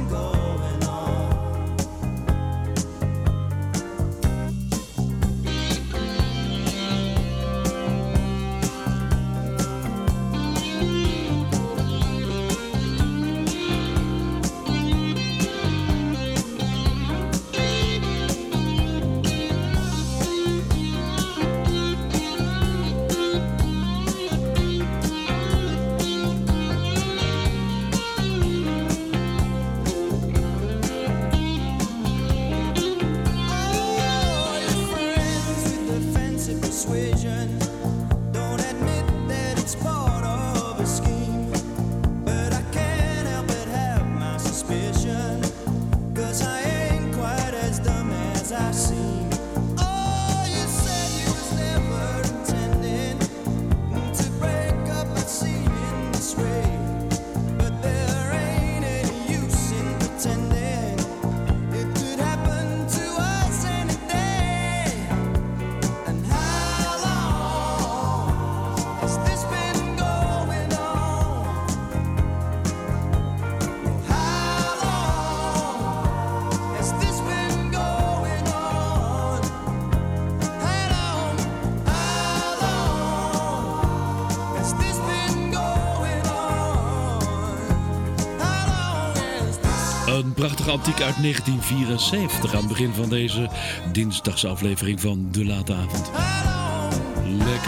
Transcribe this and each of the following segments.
Een prachtige antiek uit 1974 aan het begin van deze dinsdagse aflevering van De Late Avond. Lekker.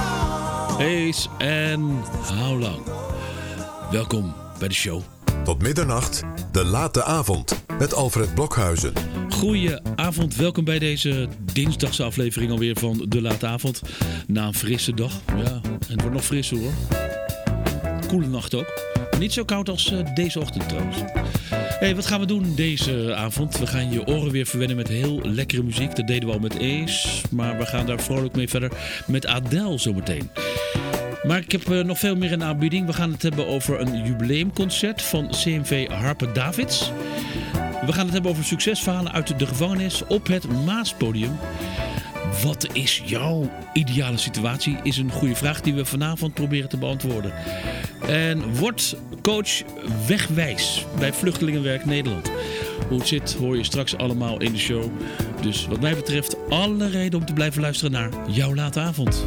Ace en How Long. Welkom bij de show. Tot middernacht, De Late Avond met Alfred Blokhuizen. Goedenavond, welkom bij deze dinsdagse aflevering alweer van De Late Avond. Na een frisse dag. Ja, en het wordt nog frisser hoor. Koele nacht ook. Niet zo koud als deze ochtend trouwens. Hey, wat gaan we doen deze avond? We gaan je oren weer verwennen met heel lekkere muziek. Dat deden we al met Ace. Maar we gaan daar vrolijk mee verder met Adele zometeen. Maar ik heb nog veel meer in de aanbieding. We gaan het hebben over een jubileumconcert van CMV Harper Davids. We gaan het hebben over succesverhalen uit de gevangenis op het Maaspodium. Wat is jouw ideale situatie? Is een goede vraag die we vanavond proberen te beantwoorden. En wordt coach wegwijs bij Vluchtelingenwerk Nederland? Hoe het zit hoor je straks allemaal in de show. Dus wat mij betreft alle reden om te blijven luisteren naar jouw late avond.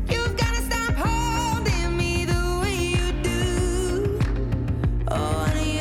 Oh,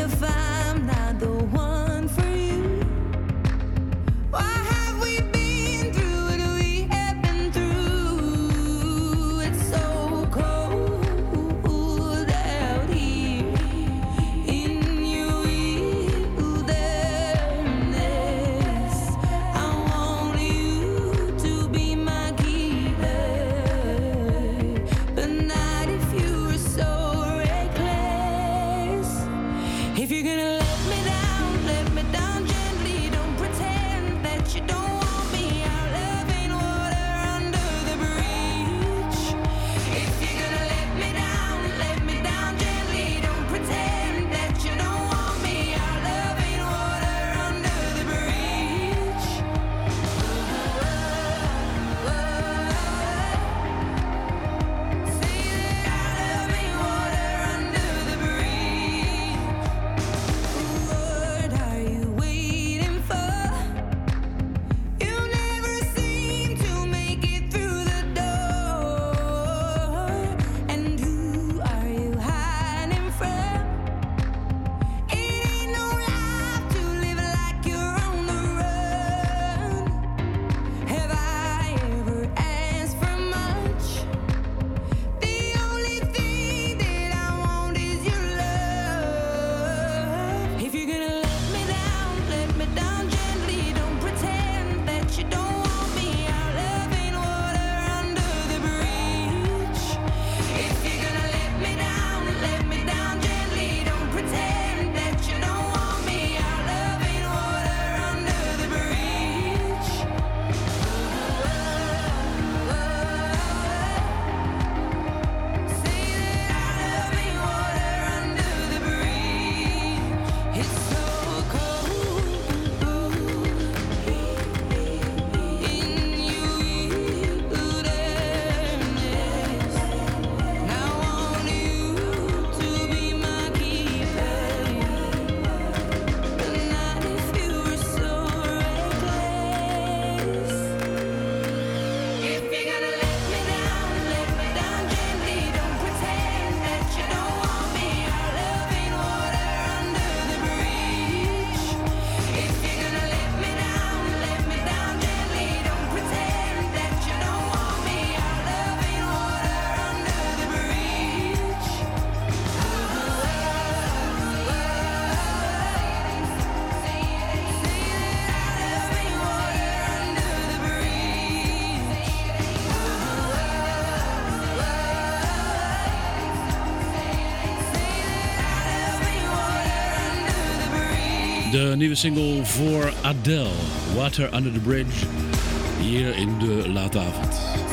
De nieuwe single voor Adele, Water Under the Bridge, hier in de late avond.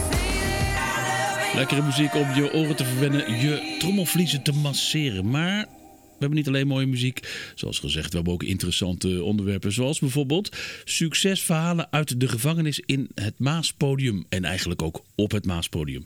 Lekkere muziek om je oren te verwennen, je trommelvliezen te masseren. Maar we hebben niet alleen mooie muziek. Zoals gezegd, we hebben ook interessante onderwerpen. Zoals bijvoorbeeld succesverhalen uit de gevangenis in het Maaspodium. En eigenlijk ook op het Maaspodium.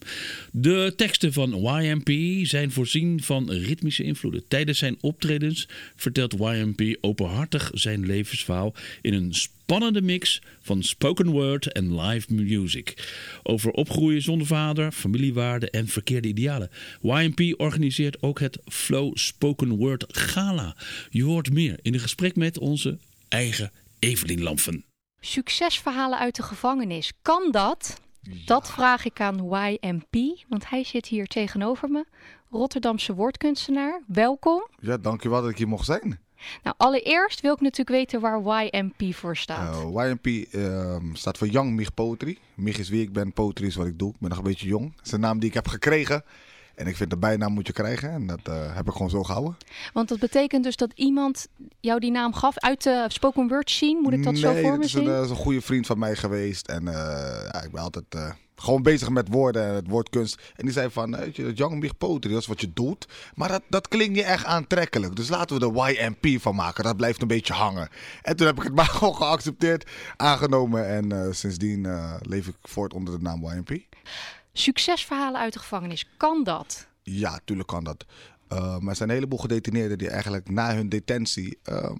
De teksten van YMP zijn voorzien van ritmische invloeden. Tijdens zijn optredens vertelt YMP openhartig zijn levensverhaal in een spannende mix van spoken word en live music. Over opgroeien zonder vader, familiewaarden en verkeerde idealen. YMP organiseert ook het Flow Spoken Word Gala. Je hoort meer in een gesprek met onze eigen Evelien Lamfen. Succesverhalen uit de gevangenis. Kan dat? Ja. Dat vraag ik aan YMP, want hij zit hier tegenover me. Rotterdamse woordkunstenaar. Welkom. Ja, dankjewel dat ik hier mocht zijn. Nou, allereerst wil ik natuurlijk weten waar YMP voor staat. YMP staat voor Young Mich Poetry. Mich is wie ik ben, poetry is wat ik doe. Ik ben nog een beetje jong. Dat is een naam die ik heb gekregen. En ik vind de bijnaam moet je krijgen. En dat heb ik gewoon zo gehouden. Want dat betekent dus dat iemand jou die naam gaf uit de spoken word scene? Moet ik dat zo voor me zien? Nee, dat is een goede vriend van mij geweest. En ik ben altijd gewoon bezig met woorden en het woordkunst. En die zei van, weet je, dat Young Mich Poetry, dat is wat je doet. Maar dat klinkt niet echt aantrekkelijk. Dus laten we er YMP van maken. Dat blijft een beetje hangen. En toen heb ik het maar gewoon geaccepteerd, aangenomen. En sindsdien leef ik voort onder de naam YMP. Succesverhalen uit de gevangenis, kan dat? Ja, tuurlijk kan dat. Maar er zijn een heleboel gedetineerden die eigenlijk na hun detentie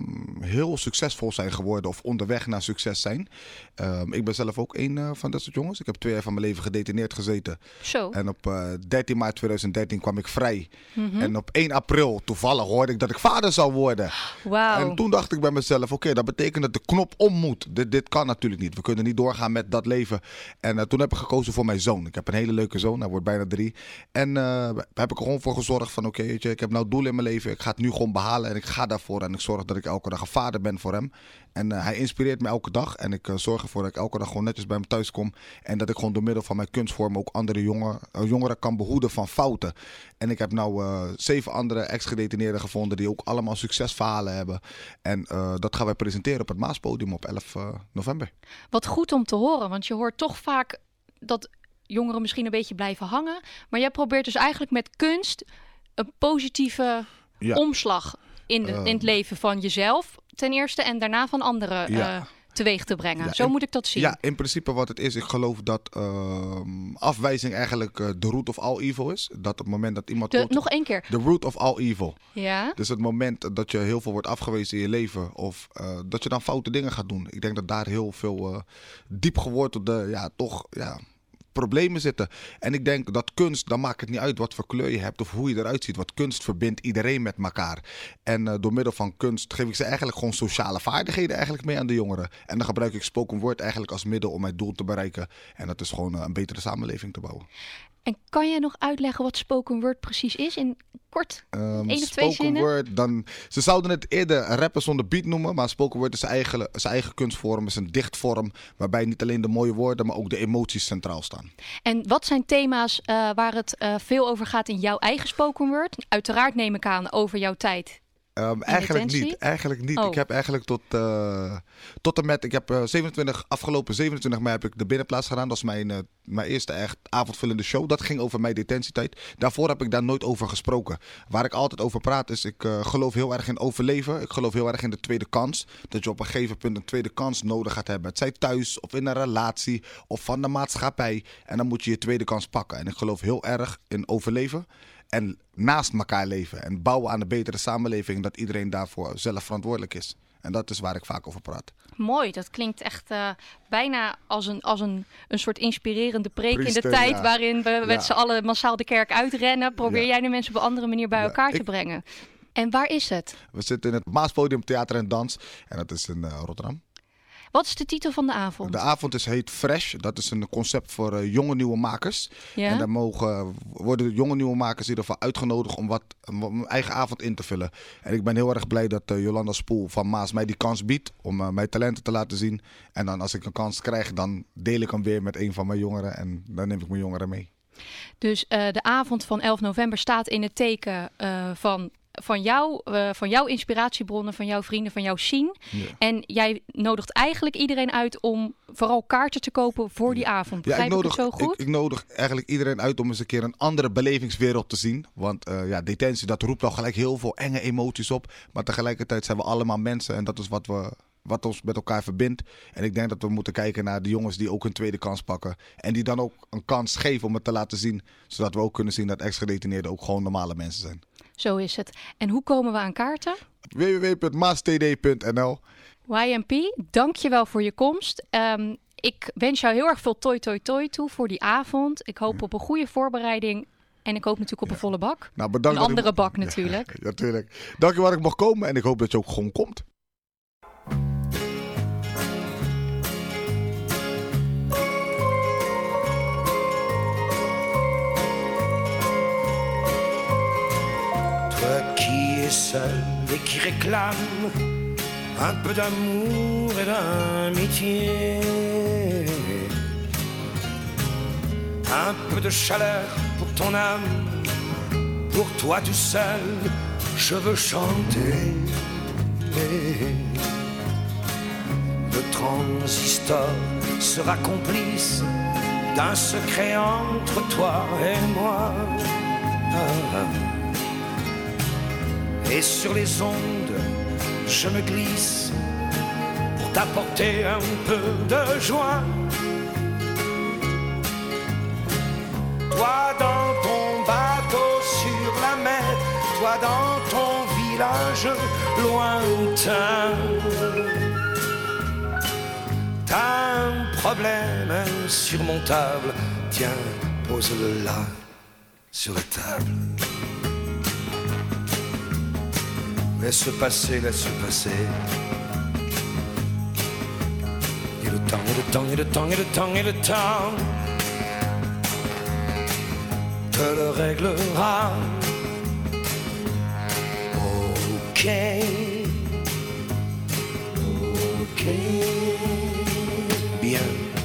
heel succesvol zijn geworden of onderweg naar succes zijn. Ik ben zelf ook een van dat soort jongens. Ik heb 2 jaar van mijn leven gedetineerd gezeten. Zo. En op 13 maart 2013 kwam ik vrij. Mm-hmm. En op 1 april toevallig hoorde ik dat ik vader zou worden. Wauw. En toen dacht ik bij mezelf, oké, dat betekent dat de knop om moet. Dit kan natuurlijk niet. We kunnen niet doorgaan met dat leven. En toen heb ik gekozen voor mijn zoon. Ik heb een hele leuke zoon. Hij wordt bijna 3. En daar heb ik er gewoon voor gezorgd van, oké, ik heb nou doel in mijn leven. Ik ga het nu gewoon behalen en ik ga daarvoor. En ik zorg dat ik elke dag een vader ben voor hem. En hij inspireert me elke dag. En ik zorg ervoor dat ik elke dag gewoon netjes bij hem thuis kom. En dat ik gewoon door middel van mijn kunstvorm ook andere jongeren kan behoeden van fouten. En ik heb nou 7 andere ex-gedetineerden gevonden die ook allemaal succesverhalen hebben. En dat gaan wij presenteren op het Maaspodium op 11 november. Wat goed om te horen, want je hoort toch vaak dat jongeren misschien een beetje blijven hangen. Maar jij probeert dus eigenlijk met kunst een positieve omslag in het leven van jezelf ten eerste en daarna van anderen teweeg te brengen. Ja, zo moet ik dat zien. Ja, in principe wat het is, ik geloof dat afwijzing eigenlijk de root of all evil is. Dat op het moment dat iemand... nog 1 keer. The root of all evil. Ja. Dus het moment dat je heel veel wordt afgewezen in je leven of dat je dan foute dingen gaat doen. Ik denk dat daar heel veel diep gewortelde, problemen zitten. En ik denk dat kunst, dan maakt het niet uit wat voor kleur je hebt of hoe je eruit ziet. Want kunst verbindt iedereen met elkaar. En door middel van kunst geef ik ze eigenlijk gewoon sociale vaardigheden eigenlijk mee aan de jongeren. En dan gebruik ik spoken word eigenlijk als middel om mijn doel te bereiken. En dat is gewoon een betere samenleving te bouwen. En kan je nog uitleggen wat spoken word precies is? In kort, 1 of 2 zinnen? Word, ze zouden het eerder rappen zonder beat noemen. Maar spoken word is zijn eigen kunstvorm. Is een dichtvorm waarbij niet alleen de mooie woorden, maar ook de emoties centraal staan. En wat zijn thema's waar het veel over gaat in jouw eigen spoken word? Uiteraard neem ik aan over jouw tijd. Eigenlijk niet. Oh. Ik heb eigenlijk tot en met... Ik heb afgelopen 27 mei heb ik de Binnenplaats gedaan. Dat is mijn eerste echt avondvullende show. Dat ging over mijn detentietijd. Daarvoor heb ik daar nooit over gesproken. Waar ik altijd over praat is, ik geloof heel erg in overleven. Ik geloof heel erg in de tweede kans. Dat je op een gegeven punt een tweede kans nodig gaat hebben. Het zij thuis of in een relatie of van de maatschappij. En dan moet je je tweede kans pakken. En ik geloof heel erg in overleven. En naast elkaar leven en bouwen aan een betere samenleving, dat iedereen daarvoor zelf verantwoordelijk is. En dat is waar ik vaak over praat. Mooi, dat klinkt echt bijna als een soort inspirerende preek in de tijd waarin we met z'n allen massaal de kerk uitrennen. Probeer jij de mensen op een andere manier bij elkaar te brengen. En waar is het? We zitten in het Maaspodium Theater en Dans en dat is in Rotterdam. Wat is de titel van de avond? De avond heet Fresh. Dat is een concept voor jonge nieuwe makers. Ja? En daar worden jonge nieuwe makers in ieder geval uitgenodigd om een eigen avond in te vullen. En ik ben heel erg blij dat Jolanda Spoel van Maas mij die kans biedt om mijn talenten te laten zien. En dan als ik een kans krijg, dan deel ik hem weer met een van mijn jongeren en dan neem ik mijn jongeren mee. Dus de avond van 11 november staat in het teken van van jouw inspiratiebronnen, van jouw vrienden, van jouw scene. Ja. En jij nodigt eigenlijk iedereen uit om vooral kaarten te kopen voor die avond. Begrijp ik het zo goed? Ik nodig eigenlijk iedereen uit om eens een keer een andere belevingswereld te zien. Want detentie, dat roept al gelijk heel veel enge emoties op. Maar tegelijkertijd zijn we allemaal mensen en dat is wat ons met elkaar verbindt. En ik denk dat we moeten kijken naar de jongens die ook een tweede kans pakken. En die dan ook een kans geven om het te laten zien. Zodat we ook kunnen zien dat ex-gedetineerden ook gewoon normale mensen zijn. Zo is het. En hoe komen we aan kaarten? www.maastd.nl. YMP, dankjewel voor je komst. Ik wens jou heel erg veel toi toe voor die avond. Ik hoop op een goede voorbereiding. En ik hoop natuurlijk op een volle bak. Nou, bedankt. Een andere bak natuurlijk. Ja, natuurlijk. Dank je dat ik mocht komen en ik hoop dat je ook gewoon komt. Toi qui es seul et qui réclame un peu d'amour et d'amitié, un peu de chaleur pour ton âme, pour toi tout seul, je veux chanter. Le transistor sera complice d'un secret entre toi et moi. Et sur les ondes, je me glisse pour t'apporter un peu de joie. Toi dans ton bateau sur la mer, toi dans ton village lointain. T'as un problème insurmontable, tiens, pose-le là, sur la table. Laisse passer, laisse passer. Et le temps, et le temps, et le temps, et le temps, et le temps te le réglera. Ok, ok, bien.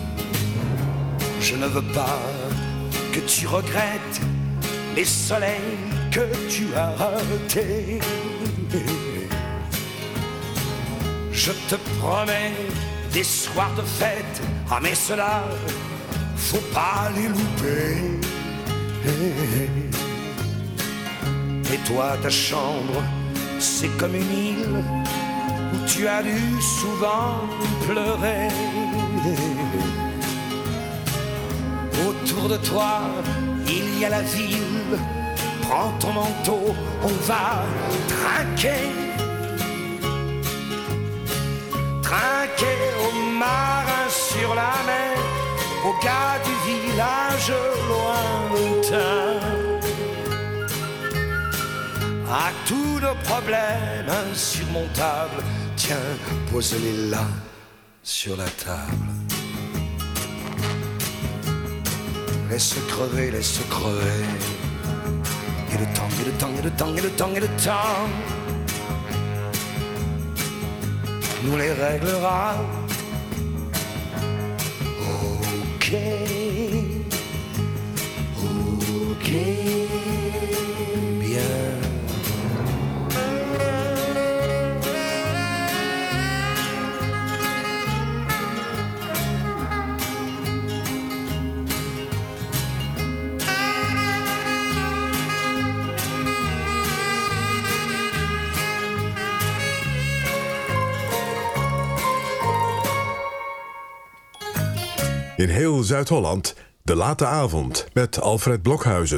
Je ne veux pas que tu regrettes les soleils que tu as ratés. Je te promets des soirs de fête, ah mais cela, faut pas les louper. Et toi, ta chambre, c'est comme une île où tu as dû souvent pleurer. Autour de toi, il y a la ville. Prends ton manteau, on va trinquer. Trinquer aux marins sur la mer, aux gars du village lointain. À tous nos problèmes insurmontables, tiens, pose-les là, sur la table. Laisse crever, laisse crever. Et le temps, et le temps, et le temps, et le temps, et le temps nous les réglera. Ok, ok, bien. In heel Zuid-Holland, De Late Avond met Alfred Blokhuizen.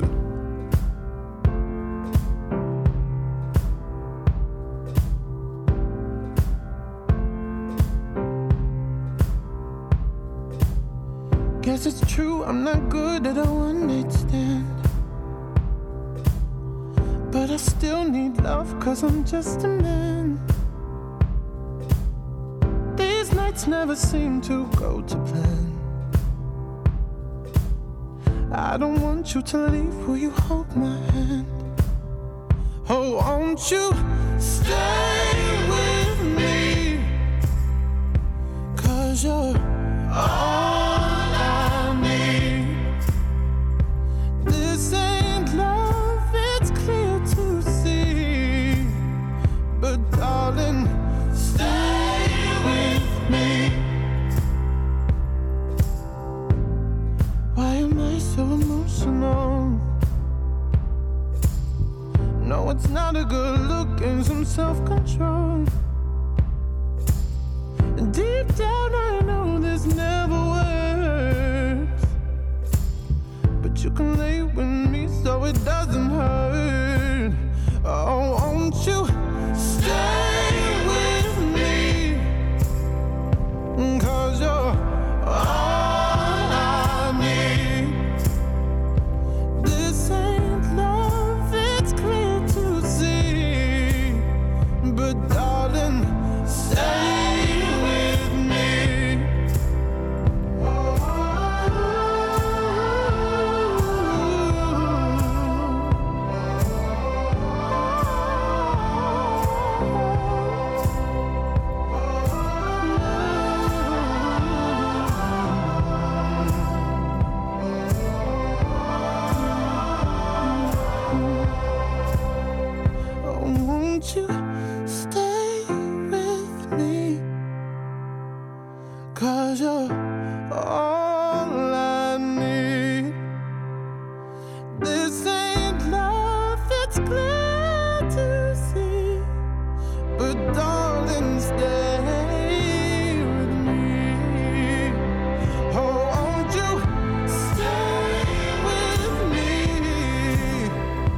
Guess it's true, I'm not good at a one-night stand. But I still need love, 'cause I'm just a man. These nights never seem to go to plan. I don't want you to leave, will you hold my hand? Oh, won't you stay with me? 'Cause you're all I need. This ain't love, it's clear to see. some self-control. Deep down I know this never works, but you can lay with me so it doesn't hurt. Oh, won't you stay with me? 'Cause you're all I need. This ain't love, it's clear to see, but darling, stay with me. Won't you stay with me? 'Cause you're all I need. This ain't love, it's clear to see, but darling, stay with me. Oh, won't you stay with me?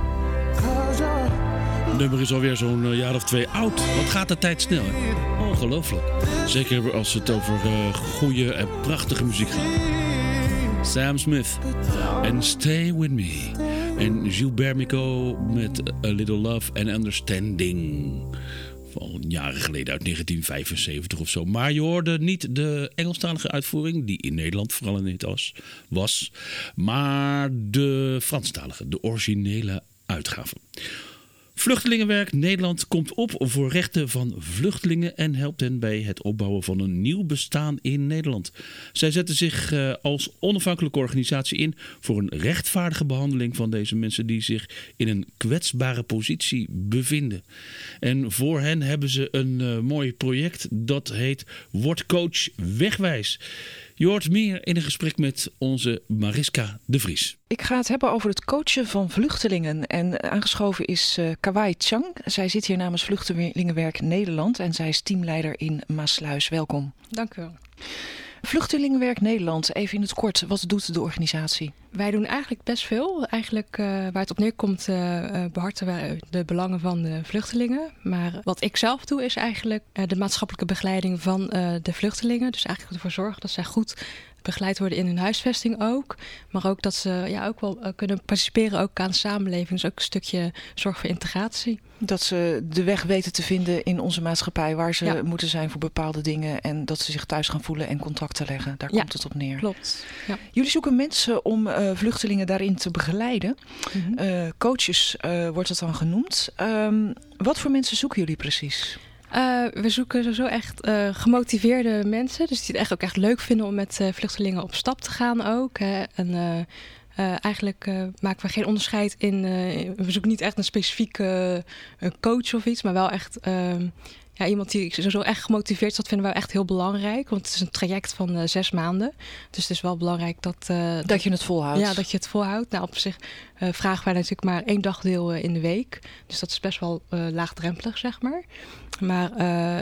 'Cause you're Het nummer is alweer zo'n jaar of 2 oud. Wat gaat de tijd snel, hè? Ongelooflijk. Zeker als het over goede en prachtige muziek gaat. Sam Smith en Stay With Me. En Gilbert Bécaud met A Little Love and Understanding. Van jaren geleden uit 1975 of zo. Maar je hoorde niet de Engelstalige uitvoering, die in Nederland vooral een hit was. Maar de Franstalige, de originele uitgave. Vluchtelingenwerk Nederland komt op voor rechten van vluchtelingen en helpt hen bij het opbouwen van een nieuw bestaan in Nederland. Zij zetten zich als onafhankelijke organisatie in voor een rechtvaardige behandeling van deze mensen die zich in een kwetsbare positie bevinden. En voor hen hebben ze een mooi project dat heet Word Coach Wegwijs. Je hoort meer in een gesprek met onze Mariska de Vries. Ik ga het hebben over het coachen van vluchtelingen. En aangeschoven is Kawai Chang. Zij zit hier namens Vluchtelingenwerk Nederland en zij is teamleider in Maassluis. Welkom. Dank u wel. Vluchtelingenwerk Nederland, even in het kort. Wat doet de organisatie? Wij doen eigenlijk best veel. Eigenlijk waar het op neerkomt behartigen wij de belangen van de vluchtelingen. Maar wat ik zelf doe is eigenlijk de maatschappelijke begeleiding van de vluchtelingen. Dus eigenlijk ervoor zorgen dat zij goed begeleid worden in hun huisvesting ook. Maar ook dat ze ook wel kunnen participeren ook aan de samenleving. Dus ook een stukje zorg voor integratie. Dat ze de weg weten te vinden in onze maatschappij waar ze moeten zijn voor bepaalde dingen. En dat ze zich thuis gaan voelen en contact te leggen. Daar komt het op neer. Klopt. Ja. Jullie zoeken mensen om vluchtelingen daarin te begeleiden. Mm-hmm. Coaches wordt het dan genoemd. Wat voor mensen zoeken jullie precies? We zoeken sowieso echt gemotiveerde mensen. Dus die het ook echt leuk vinden om met vluchtelingen op stap te gaan ook. Hè. En eigenlijk maken we geen onderscheid in. We zoeken niet echt een specifieke coach of iets. Maar wel echt iemand die sowieso echt gemotiveerd is. Dat vinden we echt heel belangrijk. Want het is een traject van 6 maanden. Dus het is wel belangrijk dat je het volhoudt. Ja, dat je het volhoudt. Nou, op zich vragen wij natuurlijk maar 1 dagdeel in de week. Dus dat is best wel laagdrempelig, zeg maar. Maar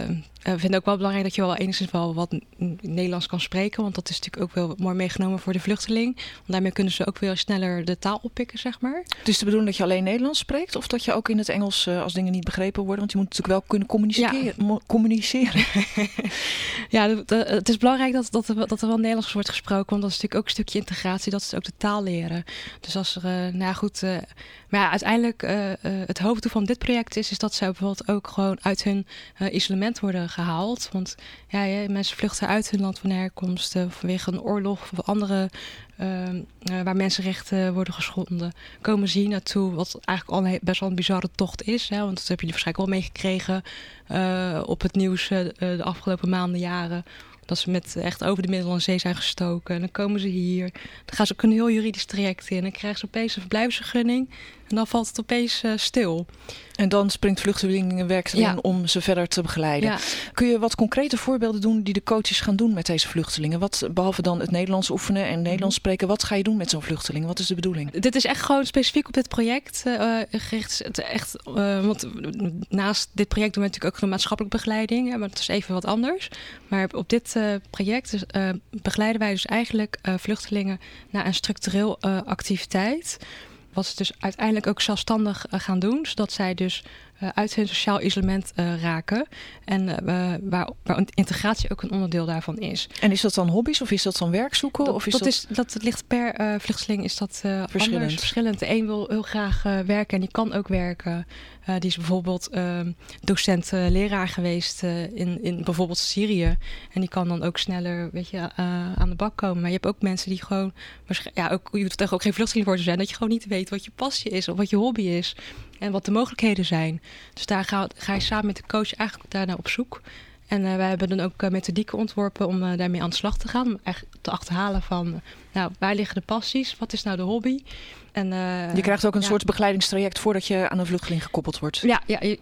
we vinden ook wel belangrijk dat je wel enigszins wel wat Nederlands kan spreken. Want dat is natuurlijk ook wel mooi meegenomen voor de vluchteling. Want daarmee kunnen ze ook veel sneller de taal oppikken, zeg maar. Het is de bedoeling dat je alleen Nederlands spreekt? Of dat je ook in het Engels, als dingen niet begrepen worden? Want je moet natuurlijk wel kunnen communiceren. Ja, het is belangrijk dat er wel Nederlands wordt gesproken. Want dat is natuurlijk ook een stukje integratie. Dat is ook de taal leren. Dus als er, maar uiteindelijk het hoofddoel van dit project is dat zij bijvoorbeeld ook gewoon uit hun isolement worden gehaald. Want mensen vluchten uit hun land van herkomst vanwege een oorlog of andere waar mensenrechten worden geschonden. Komen ze hier naartoe, wat eigenlijk al best wel een bizarre tocht is. Hè? Want dat heb je waarschijnlijk wel meegekregen op het nieuws de afgelopen maanden, jaren. Dat ze met echt over de Middellandse Zee zijn gestoken. En dan komen ze hier. Dan gaan ze ook een heel juridisch traject in. Dan krijgen ze opeens een verblijfsvergunning. En dan valt het opeens stil. En dan springt vluchtelingenwerk erin om ze verder te begeleiden. Ja. Kun je wat concrete voorbeelden doen die de coaches gaan doen met deze vluchtelingen? Wat, behalve dan het Nederlands oefenen en Nederlands spreken, wat ga je doen met zo'n vluchteling? Wat is de bedoeling? Dit is echt gewoon specifiek op dit project gericht. Want naast dit project doen we natuurlijk ook de maatschappelijke begeleiding. Maar dat is even wat anders. Maar op dit project begeleiden wij dus eigenlijk vluchtelingen naar een structureel activiteit. Wat ze dus uiteindelijk ook zelfstandig gaan doen. Zodat zij dus uit hun sociaal isolement raken. En waar integratie ook een onderdeel daarvan is. En is dat dan hobby's of is dat dan werk zoeken? Dat ligt per vluchteling is dat verschillend. De een wil heel graag werken en die kan ook werken. Die is bijvoorbeeld docent-leraar geweest in bijvoorbeeld Syrië. En die kan dan ook sneller aan de bak komen. Maar je hebt ook mensen die gewoon... je hoeft toch ook geen vluchteling voor te zijn. Dat je gewoon niet weet wat je passie is of wat je hobby is. En wat de mogelijkheden zijn. Dus daar ga je samen met de coach eigenlijk daarnaar op zoek. En wij hebben dan ook methodieken ontworpen om daarmee aan de slag te gaan. Om echt te achterhalen van, waar liggen de passies? Wat is nou de hobby? En, je krijgt ook een soort begeleidingstraject voordat je aan een vluchteling gekoppeld wordt. Ja,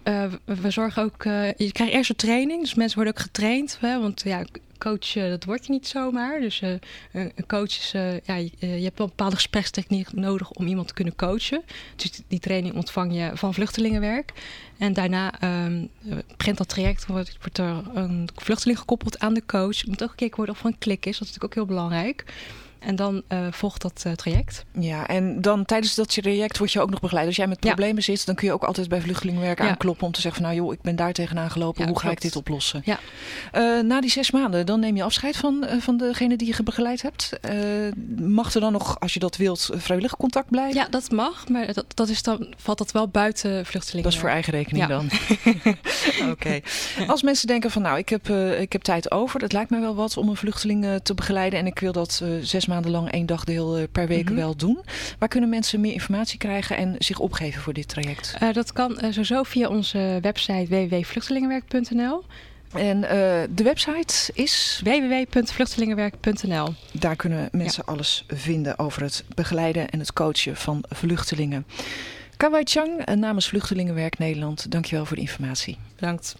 we zorgen ook... je krijgt eerst een training, dus mensen worden ook getraind. Want coach, dat word je niet zomaar. Dus een coach is... je hebt wel een bepaalde gesprekstechniek nodig om iemand te kunnen coachen. Dus die training ontvang je van vluchtelingenwerk. En daarna begint dat traject, wordt er een vluchteling gekoppeld aan de coach. Het moet ook gekeken worden of er een klik is. Dat is natuurlijk ook heel belangrijk. En dan volgt dat traject. Ja, en dan tijdens dat traject word je ook nog begeleid. Als jij met problemen zit, dan kun je ook altijd bij vluchtelingenwerk aankloppen om te zeggen van ik ben daar tegenaan gelopen. Hoe ga ik dit oplossen? Ja. Na die 6 maanden, dan neem je afscheid van degene die je begeleid hebt. Mag er dan nog, als je dat wilt, vrijwillig contact blijven? Ja, dat mag, maar valt dat wel buiten vluchtelingen. Dat is voor eigen rekening dan? Oké. Als mensen denken van ik heb tijd over. Het lijkt mij wel wat om een vluchteling te begeleiden. En ik wil dat 6 maanden lang 1 dagdeel per week wel doen. Waar kunnen mensen meer informatie krijgen en zich opgeven voor dit traject? Dat kan sowieso via onze website www.vluchtelingenwerk.nl. En de website is? www.vluchtelingenwerk.nl. Daar kunnen mensen alles vinden over het begeleiden en het coachen van vluchtelingen. Kawai Chang namens Vluchtelingenwerk Nederland. Dankjewel voor de informatie. Bedankt.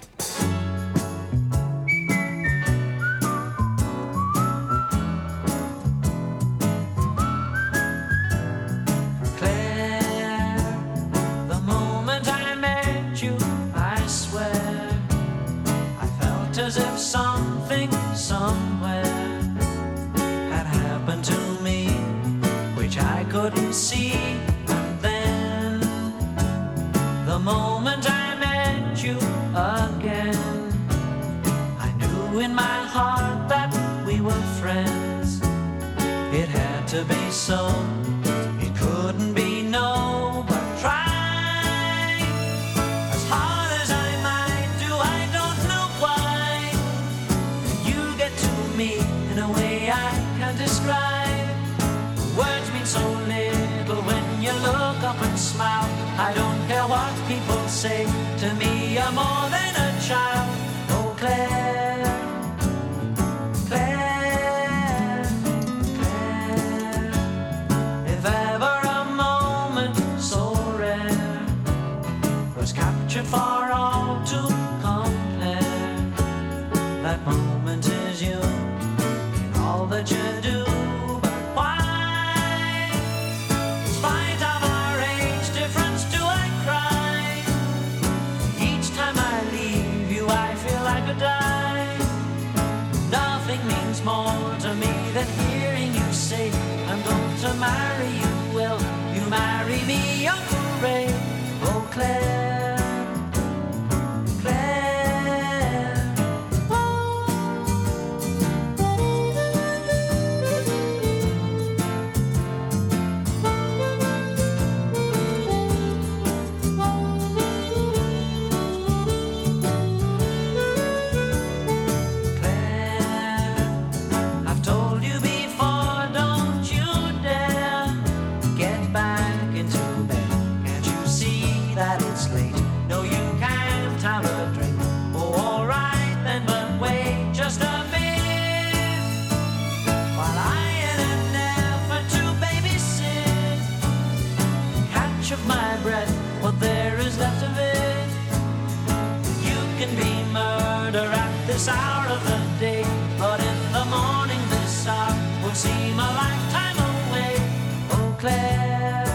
As if something somewhere had happened to me, which I couldn't see. And then the moment I met you again, I knew in my heart that we were friends. It had to be so, it couldn't be no, but try. Smile. I don't care what people say. To me, you're more than a child. Oh, Claire, Claire, Claire. If ever a moment so rare was captured for all to compare, that moment is you in all that you do. More to me than hearing you say I'm going to marry you. Will you marry me, Uncle Ray? Oh, Claire, Claire. It's can be murder at this hour of the day, but in the morning this hour will seem a lifetime away. Oh, Claire,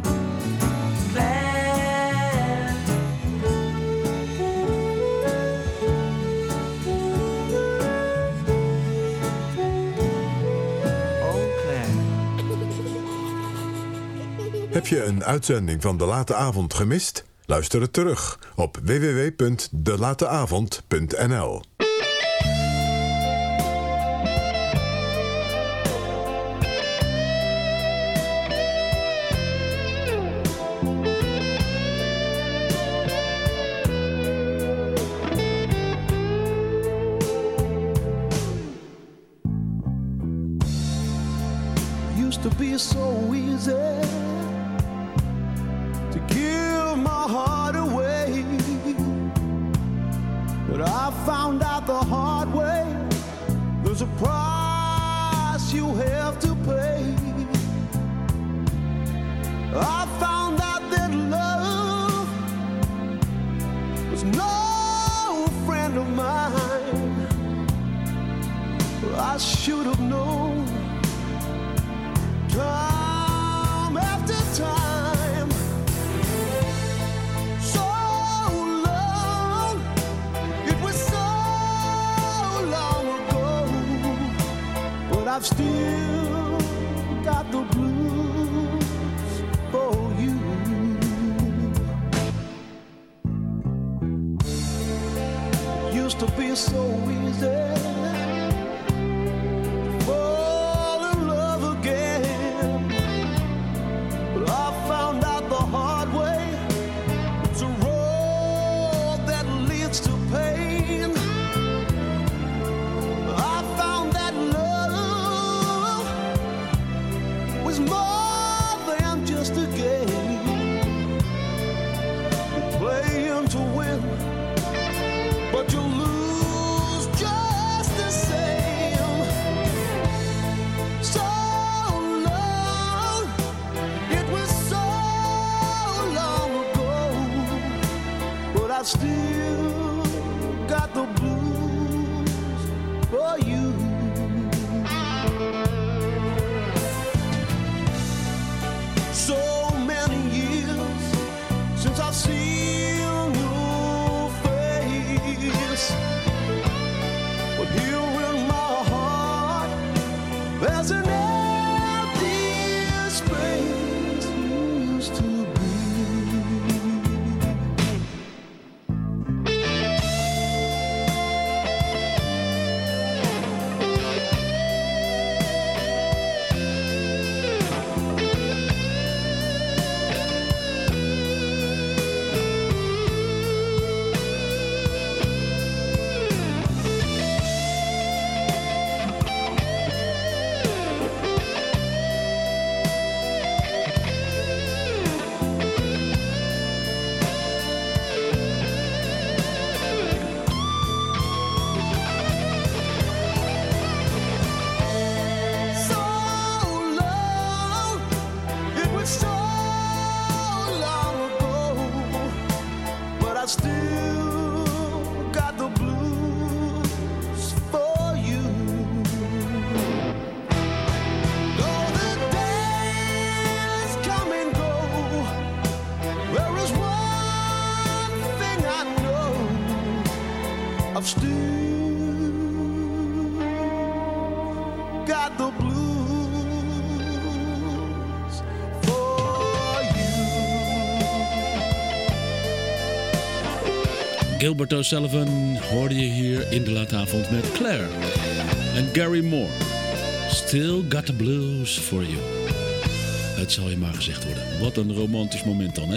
Claire. Oh, Claire. Heb je een uitzending van De Late Avond gemist? Luister het terug op www.delateavond.nl. Used to be so easy to give my heart away, but I found out the hard way there's a price you have to pay. I found out that love was no friend of mine. I should have known time after time. So long, it was so long ago, but I've still got the blues for you. Used to be so easy fall in love again, but I found out the hard way it's a road that leads to pain. I found that love was more than just a game. You're playing to win, but you lose just the same. So long, it was so long ago, but I've still got the blues for you. So many years since I've seen your face, but here in my heart there's an empty space used to be. So long, it was so long ago, but I still got the blues for you. Though the days come and go, there is one thing I know, I've still got the blues for you. Gilbert O'Sullivan hoorde je hier in De Late Avond met Claire. En Gary Moore. Still got the blues for you. Het zal je maar gezegd worden. Wat een romantisch moment dan, hè?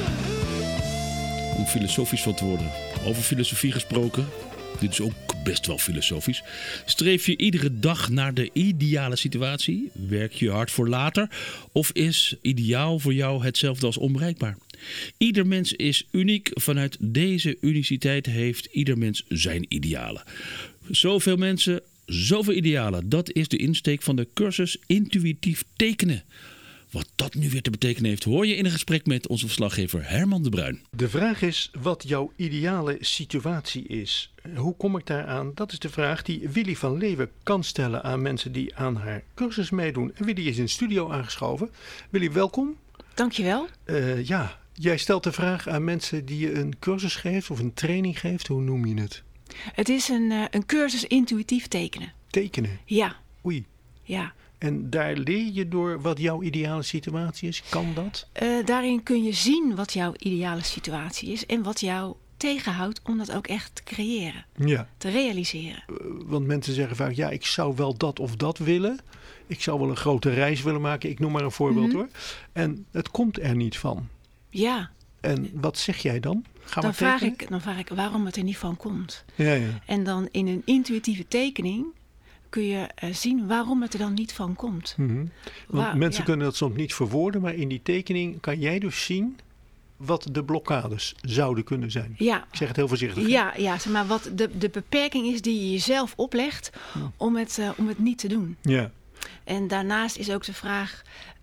Om filosofisch van te worden. Over filosofie gesproken. Dit is ook best wel filosofisch. Streef je iedere dag naar de ideale situatie? Werk je hard voor later? Of is ideaal voor jou hetzelfde als onbereikbaar? Ieder mens is uniek. Vanuit deze uniciteit heeft ieder mens zijn idealen. Zoveel mensen, zoveel idealen. Dat is de insteek van de cursus Intuïtief Tekenen. Wat dat nu weer te betekenen heeft, hoor je in een gesprek met onze verslaggever Herman de Bruin. De vraag is wat jouw ideale situatie is. Hoe kom ik daar aan? Dat is de vraag die Willy van Leeuwen kan stellen aan mensen die aan haar cursus meedoen. En Willy is in de studio aangeschoven. Willy, welkom. Dankjewel. Jij stelt de vraag aan mensen die je een cursus geeft of een training geeft. Hoe noem je het? Het is een cursus intuïtief tekenen. Tekenen? Ja. Oei. Ja. En daar leer je door wat jouw ideale situatie is? Kan dat? Daarin kun je zien wat jouw ideale situatie is en wat jou tegenhoudt om dat ook echt te creëren. Ja. Te realiseren. Want mensen zeggen vaak, ja, ik zou wel dat of dat willen. Ik zou wel een grote reis willen maken. Ik noem maar een voorbeeld hoor. En het komt er niet van. Ja. En wat zeg jij dan? Dan vraag ik waarom het er niet van komt. Ja. En dan in een intuïtieve tekening kun je zien waarom het er dan niet van komt. Mm-hmm. Want mensen kunnen dat soms niet verwoorden, maar in die tekening kan jij dus zien wat de blokkades zouden kunnen zijn. Ja. Ik zeg het heel voorzichtig. Ja, zeg maar wat de beperking is die je jezelf oplegt om het niet te doen. Ja. En daarnaast is ook de vraag,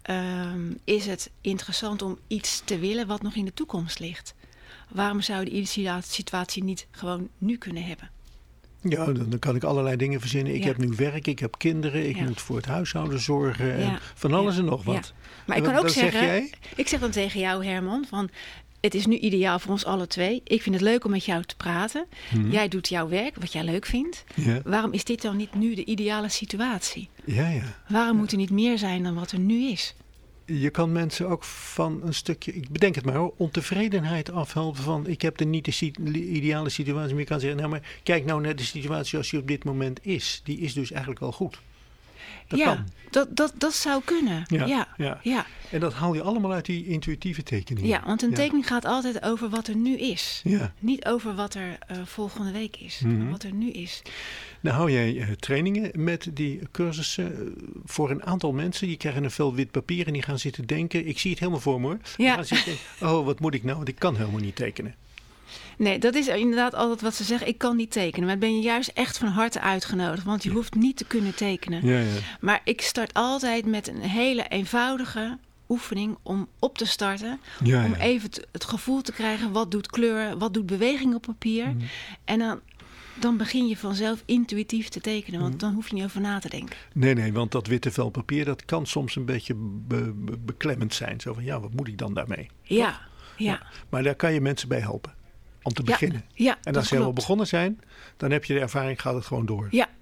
is het interessant om iets te willen wat nog in de toekomst ligt? Waarom zou je die situatie niet gewoon nu kunnen hebben? Ja, dan kan ik allerlei dingen verzinnen. Ik heb nu werk, ik heb kinderen, ik moet voor het huishouden zorgen en van alles en nog wat. Ja. Maar ik kan ook zeggen, ik zeg dan tegen jou Herman, van het is nu ideaal voor ons alle twee. Ik vind het leuk om met jou te praten. Jij doet jouw werk, wat jij leuk vindt. Ja. Waarom is dit dan niet nu de ideale situatie? Ja. Waarom moet er niet meer zijn dan wat er nu is? Je kan mensen ook van een stukje, ik bedenk het maar hoor, ontevredenheid afhelpen van ik heb niet de ideale situatie. Maar je kan zeggen, nou maar kijk nou naar de situatie zoals die op dit moment is. Die is dus eigenlijk wel goed. Dat kan. Dat zou kunnen. Ja. En dat haal je allemaal uit die intuïtieve tekening. Ja, want een tekening gaat altijd over wat er nu is. Ja. Niet over wat er volgende week is. Maar wat er nu is. Nou hou jij trainingen met die cursussen voor een aantal mensen. Die krijgen een vel wit papier en die gaan zitten denken. Ik zie het helemaal voor me hoor. Die gaan zitten denken, wat moet ik nou? Want ik kan helemaal niet tekenen. Nee, dat is inderdaad altijd wat ze zeggen. Ik kan niet tekenen. Maar ben je juist echt van harte uitgenodigd. Want je hoeft niet te kunnen tekenen. Ja. Maar ik start altijd met een hele eenvoudige oefening om op te starten. Ja. Om even het gevoel te krijgen. Wat doet kleur? Wat doet beweging op papier? En dan begin je vanzelf intuïtief te tekenen. Want dan hoef je niet over na te denken. Nee, want dat witte vel papier, dat kan soms een beetje beklemmend zijn. Zo van, wat moet ik dan daarmee? Ja. Maar daar kan je mensen bij helpen. Om te beginnen. Ja, en als ze helemaal begonnen zijn, dan heb je de ervaring, gaat het gewoon door. Ja.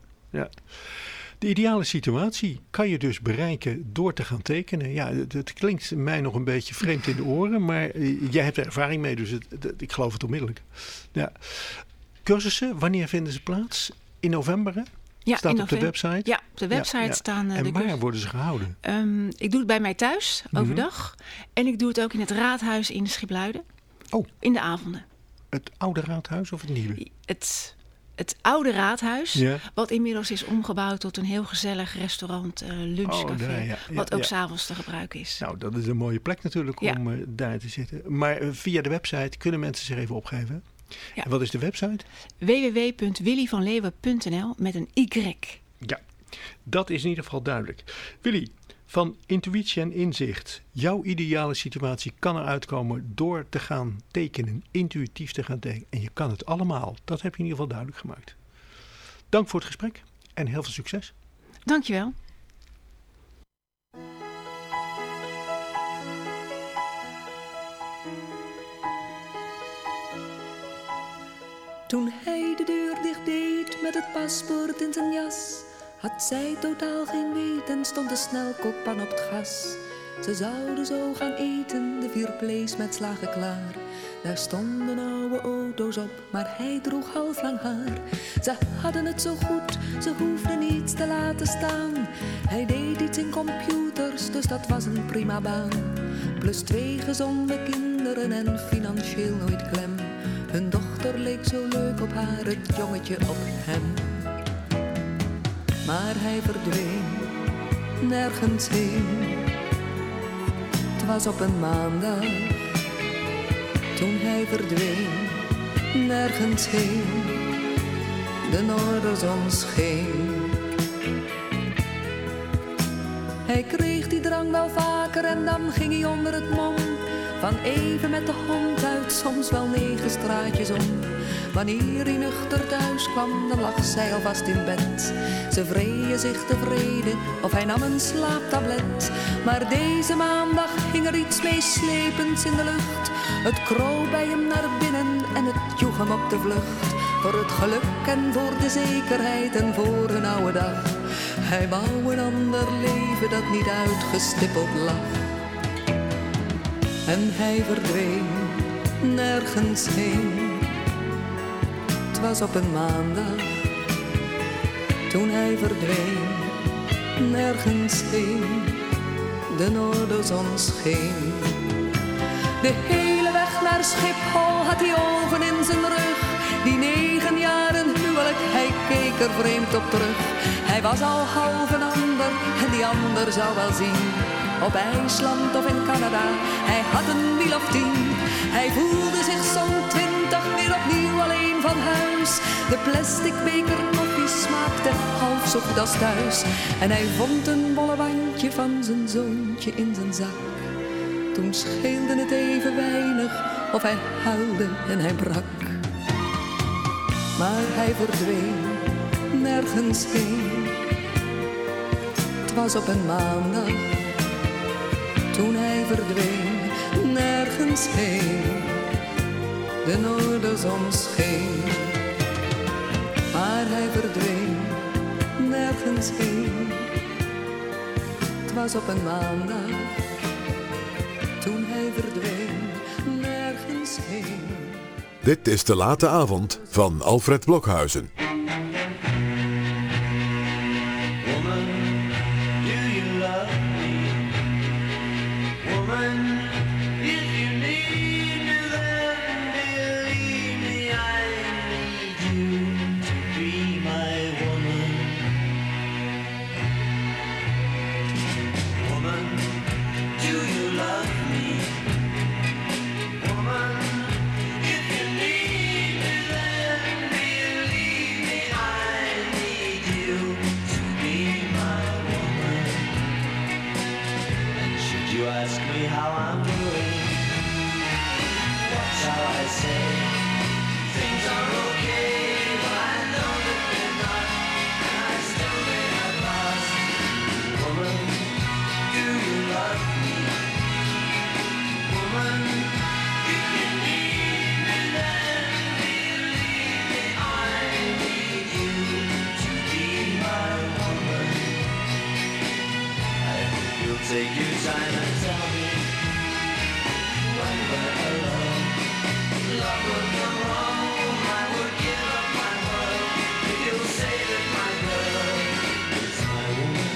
De ideale situatie kan je dus bereiken door te gaan tekenen. Ja, het klinkt mij nog een beetje vreemd in de oren, maar jij hebt er ervaring mee, dus ik geloof het onmiddellijk. Ja. Cursussen, wanneer vinden ze plaats? In november, hè? Ja, staat op de website? Ja, op de website staan en waar worden ze gehouden? Ik doe het bij mij thuis, overdag. En ik doe het ook in het raadhuis in Schipluiden. Oh. In de avonden. Het oude raadhuis of het nieuwe? Het oude raadhuis, wat inmiddels is omgebouwd tot een heel gezellig restaurant, lunchcafé. Wat ook 's avonds te gebruiken is. Nou, dat is een mooie plek natuurlijk om daar te zitten. Maar via de website kunnen mensen zich even opgeven. Ja. En wat is de website? www.willyvanleeuwen.nl met een Y. Ja, dat is in ieder geval duidelijk. Willy, van intuïtie en inzicht. Jouw ideale situatie kan eruit komen door te gaan tekenen. Intuïtief te gaan tekenen. En je kan het allemaal. Dat heb je in ieder geval duidelijk gemaakt. Dank voor het gesprek en heel veel succes. Dankjewel. Toen hij de deur dicht deed met het paspoort in zijn jas, had zij totaal geen weten, stond de snelkookpan op het gas. Ze zouden zo gaan eten, de 4 vlees met slagen klaar. Daar stonden oude auto's op, maar hij droeg halflang haar. Ze hadden het zo goed, ze hoefden niets te laten staan. Hij deed iets in computers, dus dat was een prima baan. Plus 2 gezonde kinderen en financieel nooit klem. Hun dochter leek zo leuk op haar, het jongetje op hem. Maar hij verdween, nergens heen. Het was op een maandag, toen hij verdween, nergens heen. De noorderzon scheen. Hij kreeg die drang wel vaker en dan ging hij onder het mom. Van even met de hond uit, soms wel 9 straatjes om. Wanneer hij nuchter thuis kwam, dan lag zij alvast in bed. Ze vreeën zich tevreden of hij nam een slaaptablet. Maar deze maandag hing er iets meeslepends in de lucht. Het kroop bij hem naar binnen en het joeg hem op de vlucht. Voor het geluk en voor de zekerheid en voor een oude dag. Hij wou een ander leven dat niet uitgestippeld lag. En hij verdween nergens heen. Het was op een maandag toen hij verdween nergens heen. De noorderzon scheen. De hele weg naar Schiphol had hij ogen in zijn rug. Die 9 jaren huwelijk, hij keek er vreemd op terug. Hij was al half een ander en die ander zou wel zien. Op IJsland of in Canada, hij had een wiel of 10. Hij voelde zich zo'n 20 weer opnieuw alleen van huis. De plastic beker koffie smaakte half zo goed als thuis. En hij vond een bolle wandje van zijn zoontje in zijn zak. Toen scheelde het even weinig of hij huilde en hij brak. Maar hij verdween nergens heen. Het was op een maandag toen hij verdween nergens heen. De noorderzon scheen. Maar hij verdween nergens heen. Het was op een maandag toen hij verdween nergens heen. Dit is De Late Avond van Alfred Blokhuizen. Take your time and tell me when we're alone. Love will come home. I would give up my world if you'll say that my girl is my woman.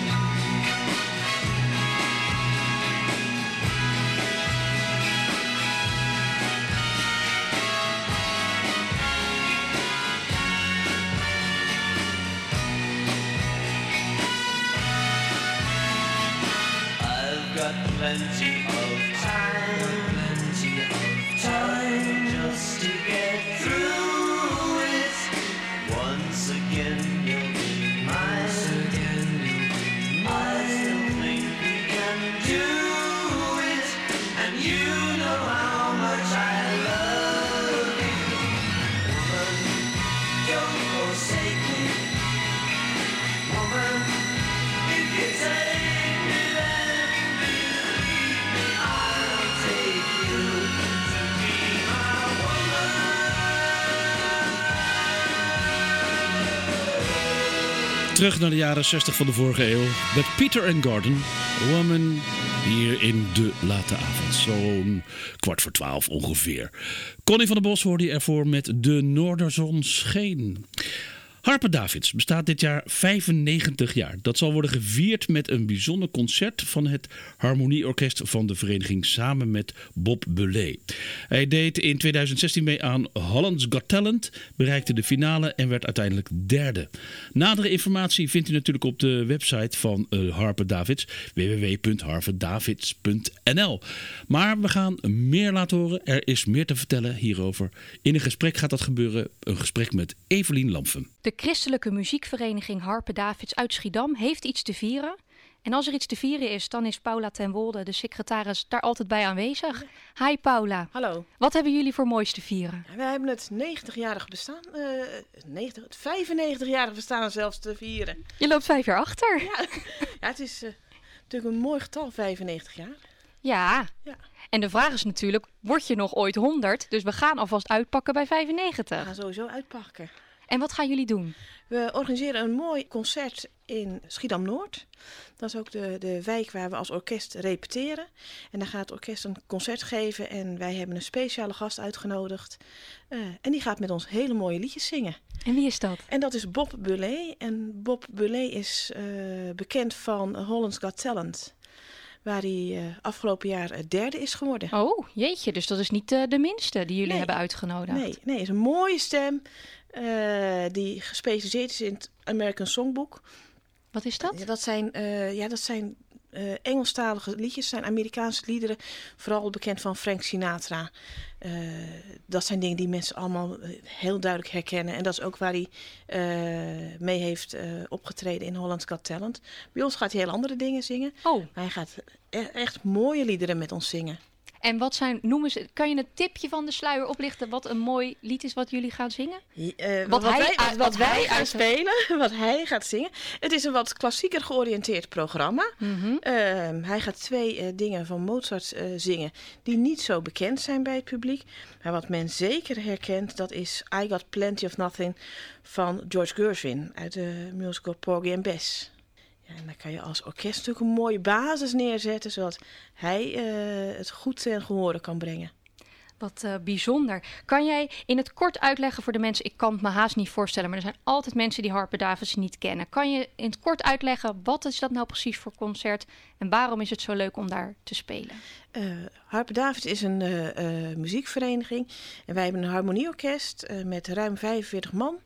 Plenty of time just to get through it. Once again you'll be mine. I still think we can do it, and you know how much I love you. Woman, don't forsake me. Woman, if you take me there. Terug naar de jaren 60 van de vorige eeuw. Met Peter and Gordon, Woman, hier in De Late Avond. Zo'n 11:15 ongeveer. Connie van der Bos hoorde je ervoor met De Noorderzon scheen. Harpe Davids bestaat dit jaar 95 jaar. Dat zal worden gevierd met een bijzonder concert van het Harmonieorkest van de vereniging samen met Bob Belé. Hij deed in 2016 mee aan Holland's Got Talent, bereikte de finale en werd uiteindelijk derde. Nadere informatie vindt u natuurlijk op de website van Harpe Davids, www.harpedavids.nl. Maar we gaan meer laten horen. Er is meer te vertellen hierover. In een gesprek gaat dat gebeuren. Een gesprek met Evelien Lamphem. De christelijke muziekvereniging Harpe Davids uit Schiedam heeft iets te vieren. En als er iets te vieren is, dan is Paula ten Wolde, de secretaris, daar altijd bij aanwezig. Hi Paula. Hallo. Wat hebben jullie voor moois te vieren? Wij hebben het 90-jarig bestaan, het 95-jarig bestaan zelfs te vieren. Je loopt 5 jaar achter. Ja, het is natuurlijk een mooi getal, 95 jaar. Ja. En de vraag is natuurlijk, word je nog ooit 100? Dus we gaan alvast uitpakken bij 95. We gaan sowieso uitpakken. En wat gaan jullie doen? We organiseren een mooi concert in Schiedam-Noord. Dat is ook de wijk waar we als orkest repeteren. En daar gaat het orkest een concert geven. En wij hebben een speciale gast uitgenodigd. En die gaat met ons hele mooie liedjes zingen. En wie is dat? En dat is Bob Bullet. En Bob Bullet is bekend van Holland's Got Talent. Waar hij afgelopen jaar 3e is geworden. Oh, jeetje. Dus dat is niet de minste die jullie hebben uitgenodigd. Nee, is een mooie stem. Die gespecialiseerd is in het American Songbook. Wat is dat? Dat zijn Engelstalige liedjes, zijn Amerikaanse liederen. Vooral bekend van Frank Sinatra. Dat zijn dingen die mensen allemaal heel duidelijk herkennen. En dat is ook waar hij mee heeft opgetreden in Holland's Got Talent. Bij ons gaat hij heel andere dingen zingen. Oh. Maar hij gaat echt mooie liederen met ons zingen. En wat zijn, kan je een tipje van de sluier oplichten wat een mooi lied is wat jullie gaan zingen? Wat wij gaan spelen, wat hij gaat zingen. Het is een wat klassieker georiënteerd programma. Mm-hmm. Hij gaat 2 dingen van Mozart zingen die niet zo bekend zijn bij het publiek. Maar wat men zeker herkent, dat is I Got Plenty of Nothing van George Gershwin uit de musical Porgy and Bess. Ja, en dan kan je als orkest natuurlijk een mooie basis neerzetten, zodat hij het goed ten gehore kan brengen. Wat bijzonder. Kan jij in het kort uitleggen voor de mensen, ik kan het me haast niet voorstellen, maar er zijn altijd mensen die Harper Davids niet kennen. Kan je in het kort uitleggen, wat is dat nou precies voor concert en waarom is het zo leuk om daar te spelen? Harper Davids is een muziekvereniging en wij hebben een harmonieorkest met ruim 45 man.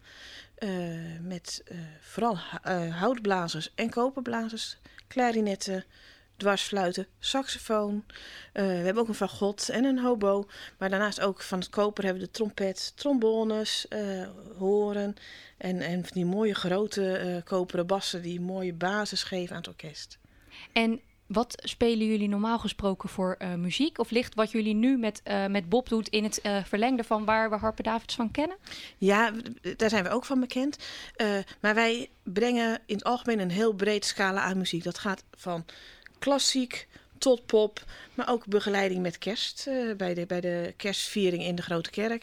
Met vooral houtblazers en koperblazers, klarinetten, dwarsfluiten, saxofoon. We hebben ook een fagot en een hobo. Maar daarnaast ook van het koper hebben we de trompet, trombones, horen en die mooie grote koperen bassen die mooie basis geven aan het orkest. En wat spelen jullie normaal gesproken voor muziek? Of ligt wat jullie nu met Bob doet in het verlengde van waar we Harper Davids van kennen? Ja, daar zijn we ook van bekend. Maar wij brengen in het algemeen een heel breed scala aan muziek. Dat gaat van klassiek tot pop, maar ook begeleiding met kerst. Bij de kerstviering in de Grote Kerk.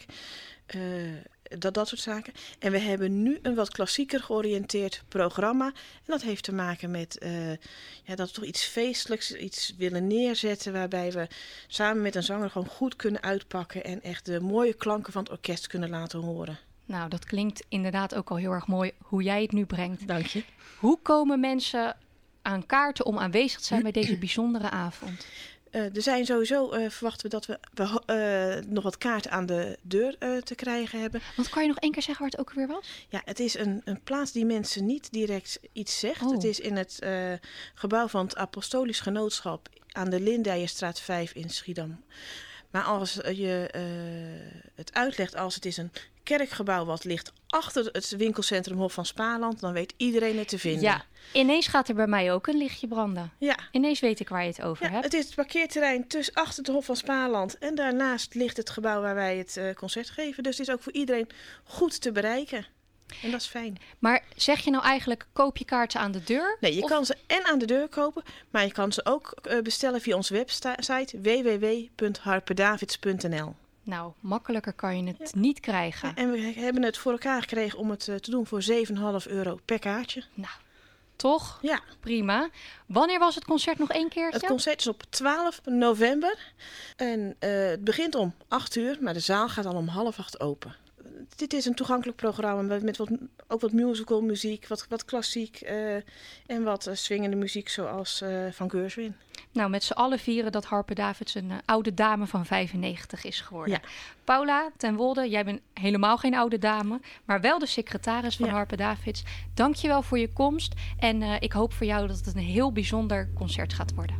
Dat soort zaken. En we hebben nu een wat klassieker georiënteerd programma. En dat heeft te maken met dat we toch iets feestelijks, iets willen neerzetten. Waarbij we samen met een zanger gewoon goed kunnen uitpakken. En echt de mooie klanken van het orkest kunnen laten horen. Nou, dat klinkt inderdaad ook al heel erg mooi hoe jij het nu brengt. Dank je. Hoe komen mensen aan kaarten om aanwezig te zijn bij deze bijzondere avond? Er zijn sowieso, verwachten we dat we nog wat kaarten aan de deur te krijgen hebben. Want kan je nog 1 keer zeggen waar het ook weer was? Ja, het is een plaats die mensen niet direct iets zegt. Oh. Het is in het gebouw van het Apostolisch Genootschap aan de Lindijenstraat 5 in Schiedam. Maar als je het uitlegt als het is een kerkgebouw wat ligt achter het winkelcentrum Hof van Spaarland, dan weet iedereen het te vinden. Ja, ineens gaat er bij mij ook een lichtje branden. Ja. Ineens weet ik waar je het over hebt. Het is het parkeerterrein achter het Hof van Spaarland en daarnaast ligt het gebouw waar wij het concert geven. Dus het is ook voor iedereen goed te bereiken. En dat is fijn. Maar zeg je nou eigenlijk, koop je kaarten aan de deur? Nee, je kan ze aan de deur kopen, maar je kan ze ook bestellen via onze website www.harperdavids.nl. Nou, makkelijker kan je het niet krijgen. En we hebben het voor elkaar gekregen om het te doen voor €7,5 per kaartje. Nou, toch? Ja. Prima. Wanneer was het concert nog 1 keertje? Het concert is op 12 november. En het begint om 8 uur, maar de zaal gaat al om 7:30 open. Dit is een toegankelijk programma met ook wat musical muziek, wat klassiek en wat swingende muziek zoals van Gershwin. Nou, met z'n allen vieren dat Harper Davids een oude dame van 95 is geworden. Ja. Paula ten Wolde, jij bent helemaal geen oude dame, maar wel de secretaris van Harper Davids. Dank je wel voor je komst en ik hoop voor jou dat het een heel bijzonder concert gaat worden.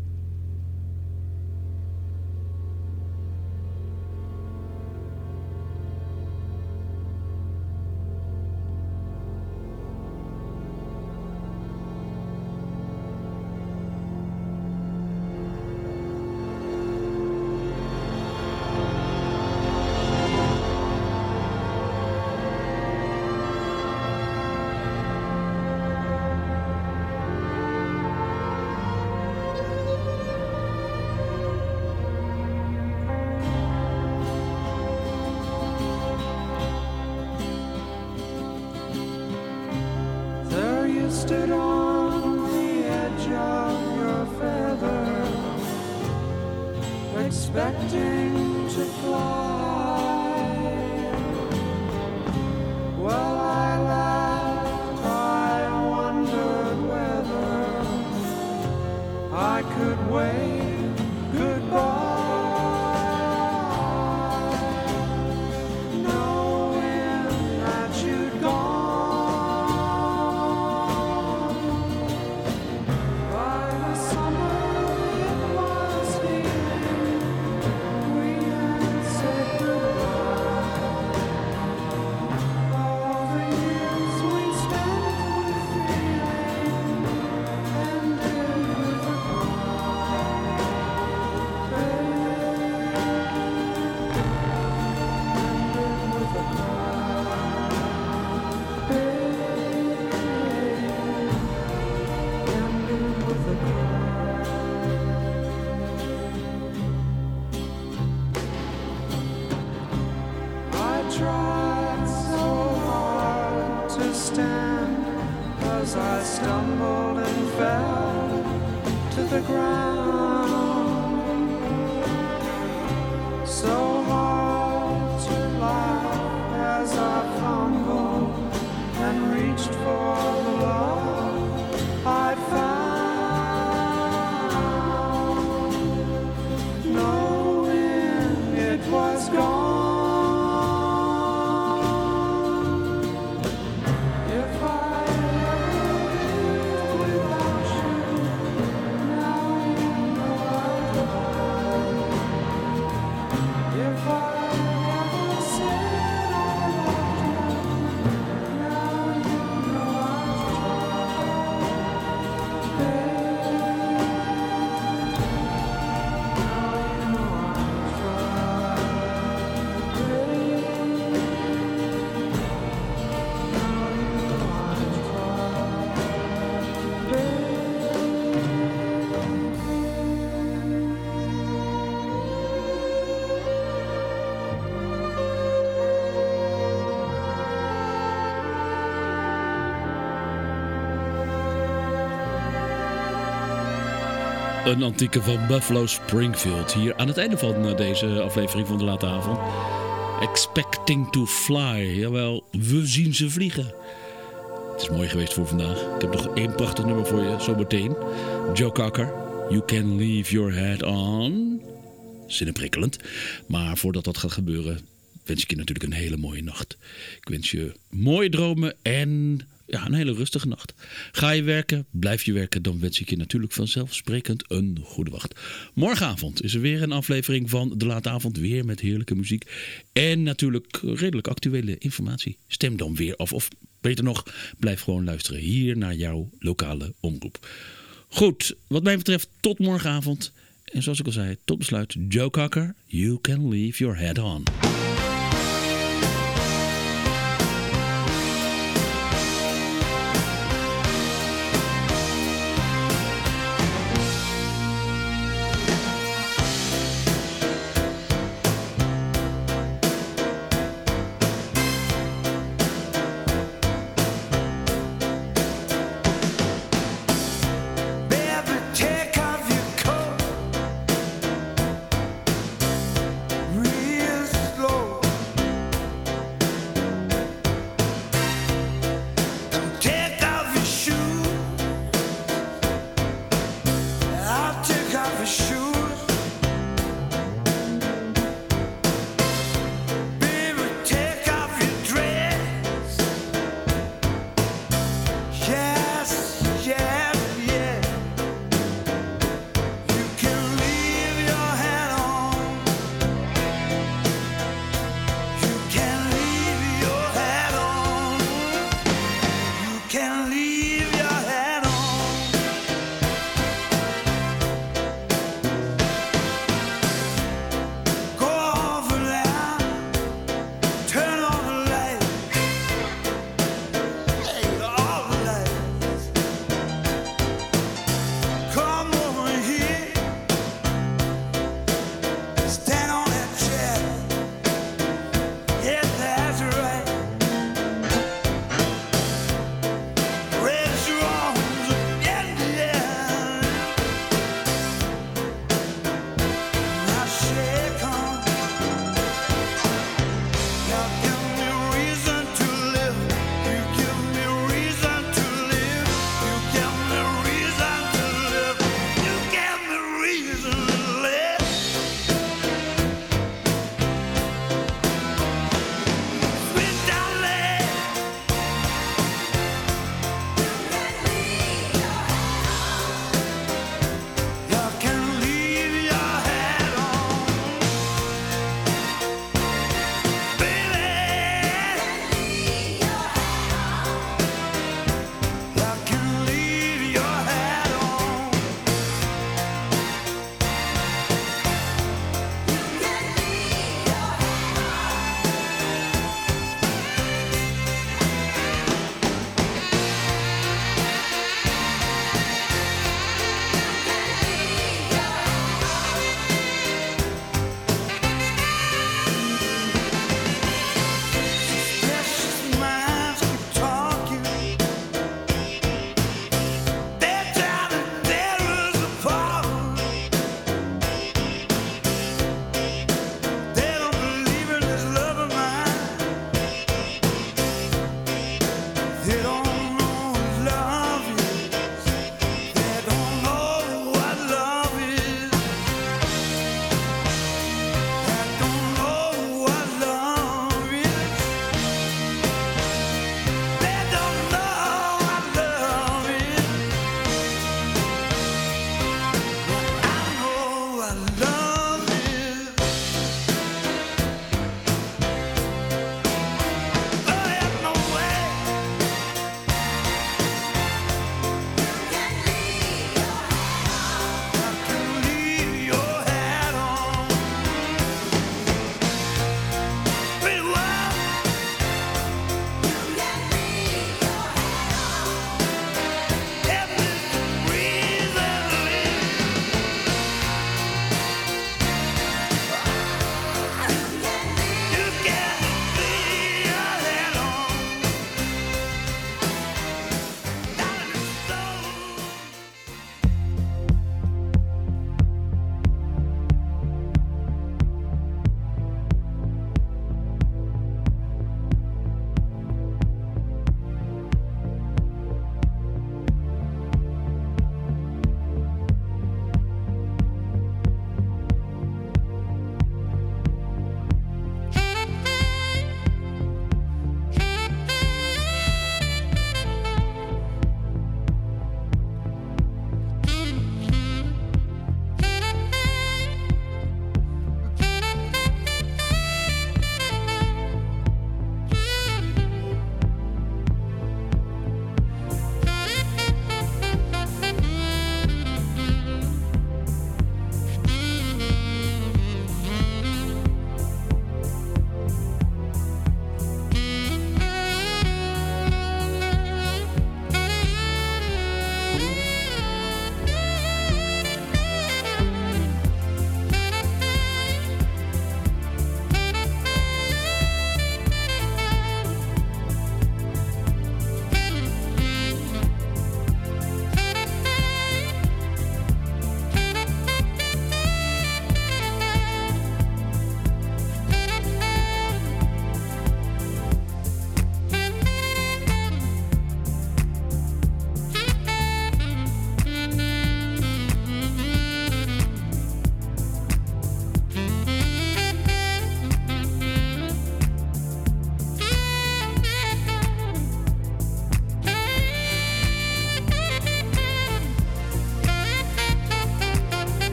stood on the edge of your feather, expecting to fly. Well, I laughed, I wondered whether I could wave goodbye. I stumbled and fell to the ground. So hard to laugh as I fumbled and reached for the love I found, knowing it was gone. Een antieke van Buffalo Springfield. Hier aan het einde van deze aflevering van de late avond. Expecting to fly. Jawel, we zien ze vliegen. Het is mooi geweest voor vandaag. Ik heb nog één prachtig nummer voor je, zometeen. Joe Cocker, You Can Leave Your Head On. Zinnenprikkelend. Maar voordat dat gaat gebeuren, wens ik je natuurlijk een hele mooie nacht. Ik wens je mooie dromen en een hele rustige nacht. Ga je werken, blijf je werken, dan wens ik je natuurlijk vanzelfsprekend een goede wacht. Morgenavond is er weer een aflevering van De Late Avond, weer met heerlijke muziek. En natuurlijk redelijk actuele informatie. Stem dan weer af, of beter nog, blijf gewoon luisteren hier naar jouw lokale omroep. Goed, wat mij betreft tot morgenavond. En zoals ik al zei, tot besluit, Joe Cocker, You Can Leave Your Head On.